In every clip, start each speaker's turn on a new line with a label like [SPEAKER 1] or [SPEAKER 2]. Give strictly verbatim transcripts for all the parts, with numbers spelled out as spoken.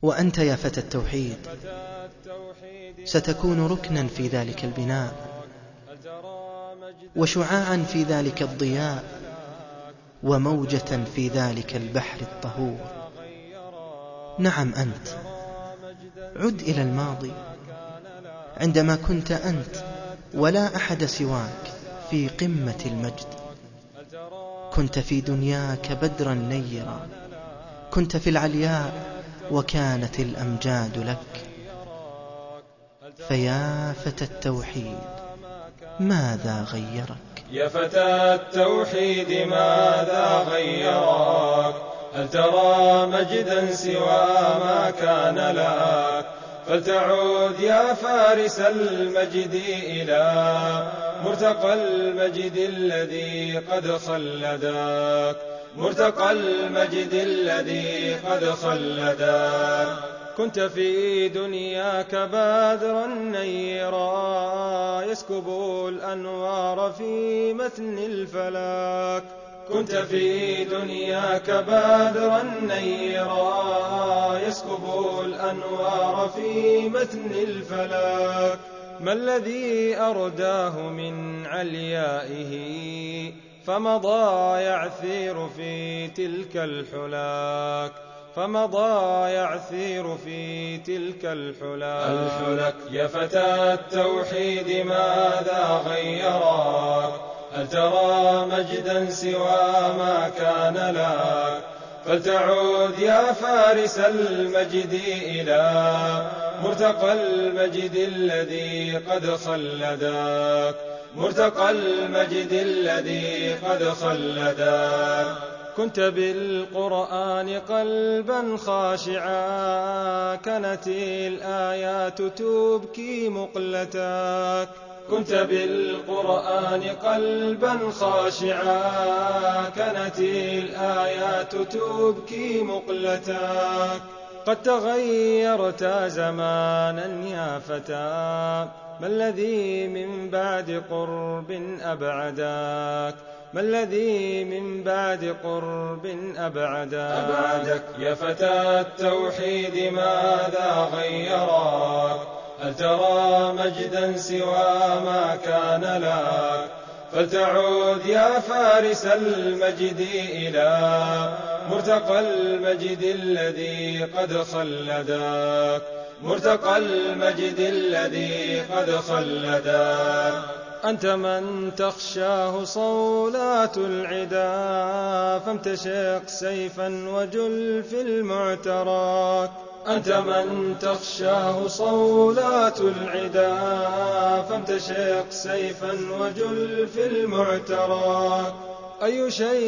[SPEAKER 1] وأنت يا فتى التوحيد ستكون ركنا في ذلك البناء، وشعاعا في ذلك الضياء، وموجة في ذلك البحر الطهور. نعم أنت، عد إلى الماضي عندما كنت أنت ولا أحد سواك في قمة المجد. كنت في دنياك بدرا نيرا، كنت في العلياء وكانت الأمجاد لك. فيا فتى التوحيد ماذا غيرك؟
[SPEAKER 2] يا فتى التوحيد ماذا غيرك؟ هل ترى مجدا سوى ما كان لك؟ فلتعود يا فارس المجد إلى مرتقى المجد الذي قد خلدك، مرتقى المجد الذي قد خلدك. كنت في دنياك بدرا نيرا يسكب الأنوار في متن الفلك. كنت في دنياك بدرا نيرا يسكب الأنوار في متن الفلك. ما الذي أرداه من عليائه فمضى يعثير في تلك الحلاك، فمضى يعثير في تلك الحلاك الحلك. يا فتى التوحيد ماذا غيرك؟ هل ترى مجدا سوى ما كان لك؟ فلتعود يا فارس المجد إلى مرتقى المجد الذي قد خلدك، مرتقى المجد الذي قد خلدك. كنت بالقرآن قلبا خاشعا كانت الآيات تبكي مقلتك. كنت بالقرآن قلبا خاشعا كانت الآيات تبكي مقلتك. قد تغيرت زمانا يا فتى، ما الذي من بعد قرب أبعدك؟ ما الذي من بعد قرب أبعدك؟ أبعدك. يا فتى التوحيد ماذا غيرك؟ هل ترى مجدا سوى ما كان لك؟ فلتعود يا فارس المجد إلى مرتقى المجد الذي قد خلدك، مرتقى المجد الذي قد خلدك. أنت من تخشاه صولات العدا فامتشق سيفا وجل في المعترك. أنت من تخشاه صولات العدا فامتشق سيفا وجل في المعترك. أي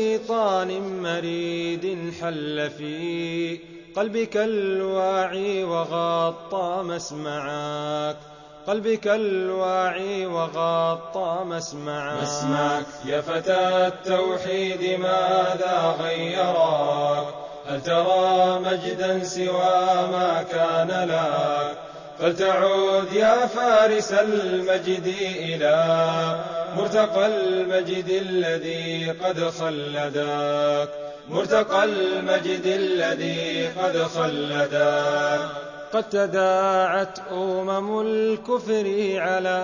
[SPEAKER 2] شيطان مريد حل في قلبك الواعي وغطى مسمعك، قلبك الواعي وغطى مسمعك. مسمعك. يا فتى التوحيد ماذا غيرك؟ هل ترى مجدا سوى ما كان لك؟ فلتعود يا فارس المجد إلى مرتقى المجد الذي قد خلدك، مرتقى المجد الذي قد خلدك. قد تداعت أمم الكفر على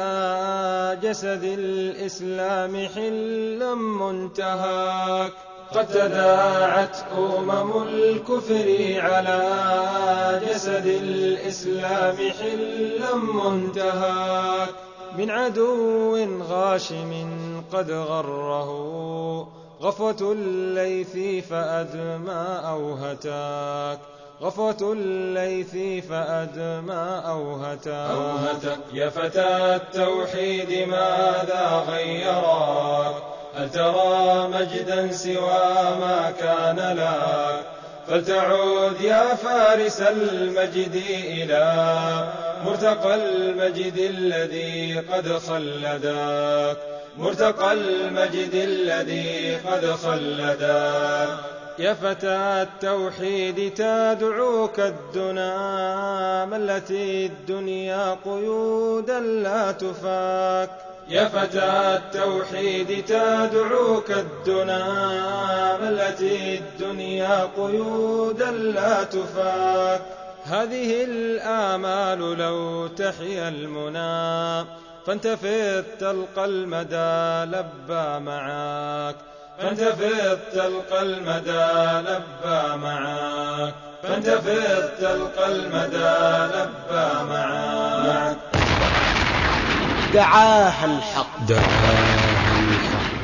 [SPEAKER 2] جسد الإسلام حلا منتهاك. قد تداعت أمم الكفر على جسد الإسلام حلا منتهاك. من عدو غاشم قد غره غفوة الليث فأدمى أوهتك، غفوة الليث فأدمى أوهتك. أوهتك. يا فتى التوحيد ماذا غيرك؟ هل ترى مجدا سوى ما كان لك؟ فلتعود يا فارس المجد إلى مرتقى المجد الذي قد خلدك، مرتقى المجد الذي قد خلدك. يا فتى التوحيد تدعوك الدنا ملت الدنيا قيودا لا تفاك. يا فتى التوحيد تدعوك الدنا ملت الدنيا قيودا لا تفاك. هذه الآمال لو تحيا المنى فانتفض تلقى المدى لبى معاك فانتفض تلقى المدى لبى معاك فانتفض تلقى المدى لبى معاك
[SPEAKER 1] دعاها الحق
[SPEAKER 3] دعاها الحق